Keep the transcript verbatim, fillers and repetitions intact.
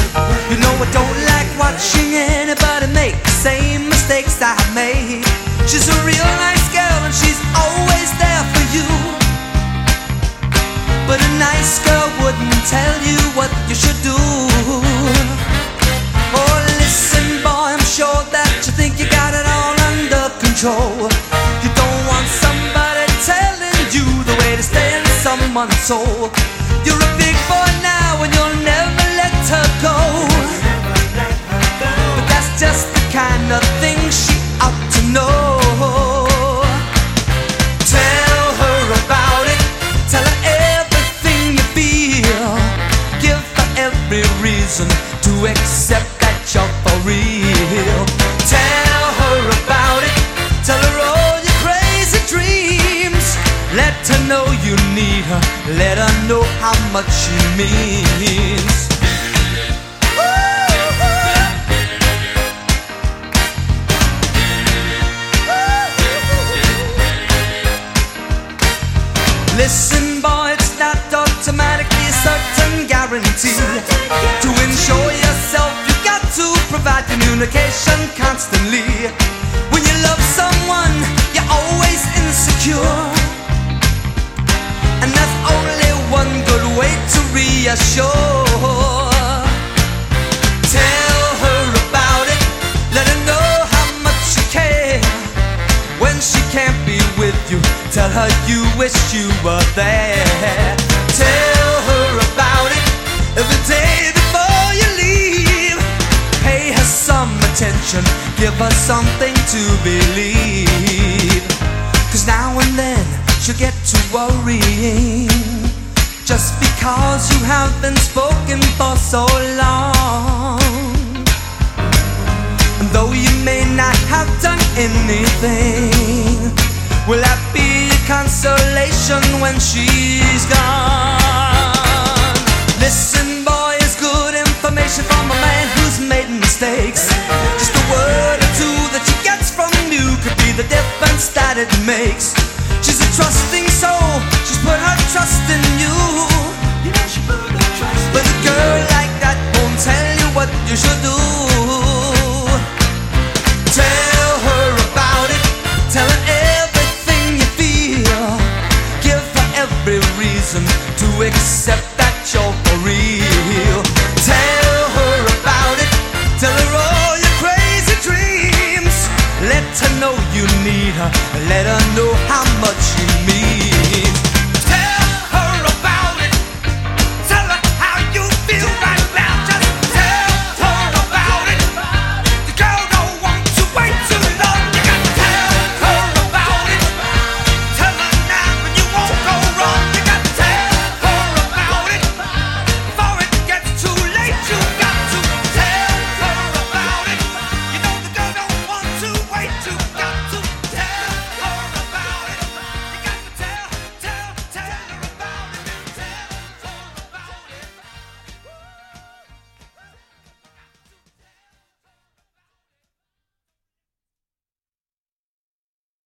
You know I don't like watching anybody make the same mistakes I made. She's a real nice girl and she's always there for you. But a nice girl wouldn't tell you what you should do. Oh, listen boy, I'm sure that you think you got it all under control. You don't want somebody telling you the way to stay in someone's soul. You're a big boy now and you'll never let her go. But that's just the kind of thing she ought to know. Tell her about it, tell her everything you feel. Give her every reason to accept that you're for real. Tell her about it, tell her all your crazy dreams. Let her know you need her, let her know how much she means. Listen boy, it's not automatically a certain guarantee. To ensure yourself, you got to provide communication constantly. When you love someone, you're always insecure, and there's only one good way to reassure. Tell her about it, let her know how much you care. When she can't be with you, tell her you wish you were there. Tell her about it every day before you leave. Pay her some attention, give her something to believe. Cause now and then she'll get to worrying, just because you have been spoken for so long. And though you may not have done anything, will that be a consolation when she's gone? Listen boy, it's good information from a man who's made mistakes. Just a word or two that she gets from you could be the difference that it makes. She's a trusting soul, she's put her trust in you. You know she put her trust in you. But a girl like that won't tell you what you should do. Tell her about it, tell her everything you feel. Give her every reason to accept that you're for real. Tell her about it, tell her all your crazy dreams. Let her know you need her, let her know how much you